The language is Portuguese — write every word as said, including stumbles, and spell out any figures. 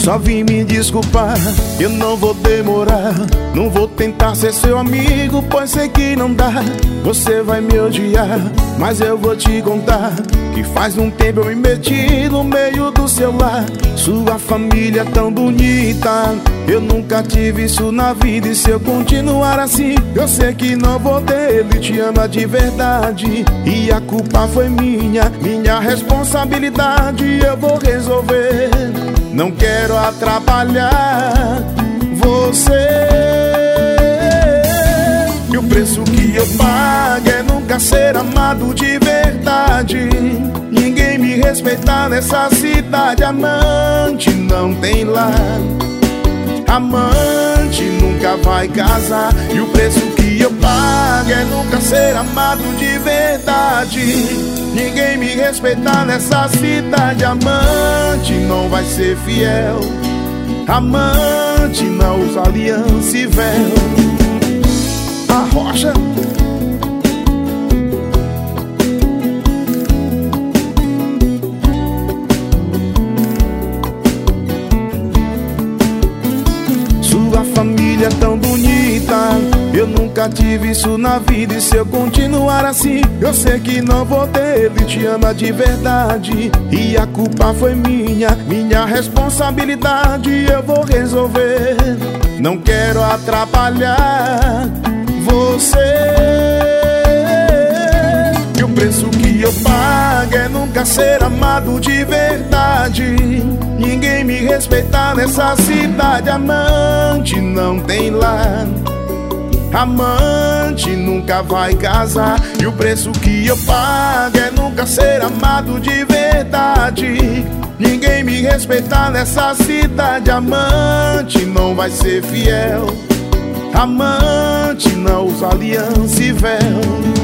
Só vim me desculpar, eu não vou demorar. Não vou tentar ser seu amigo, pois sei que não dá. Você vai me odiar, mas eu vou te contar que faz um tempo eu me meti no meio do seu lar. Sua família é tão bonita, eu nunca tive isso na vida. E se eu continuar assim, eu sei que não vou ter. Ele te ama de verdade e a culpa foi minha, minha responsabilidade. Eu vou resolver, não quero atrapalhar você. E o preço que eu pago é nunca ser amado de verdade. Ninguém me respeitar nessa cidade. Amante não tem lar, amante nunca vai casar. E o preço que eu pago é nunca ser amado de verdade. Ninguém me respeitar nessa cidade. Amante não vai ser fiel, amante não usa aliança e véu. A rocha. Sua família é tão bonita, eu nunca tive isso na vida. E se eu continuar assim, eu sei que não vou ter. Ele te ama de verdade e a culpa foi minha, minha responsabilidade. Eu vou resolver, não quero atrapalhar você. E o preço que eu pago é nunca ser amado de verdade. Ninguém me respeitar nessa cidade. Amante não tem lar, amante nunca vai casar. E o preço que eu pago é nunca ser amado de verdade. Ninguém me respeitar nessa cidade. Amante não vai ser fiel, amante não usa aliança e véu.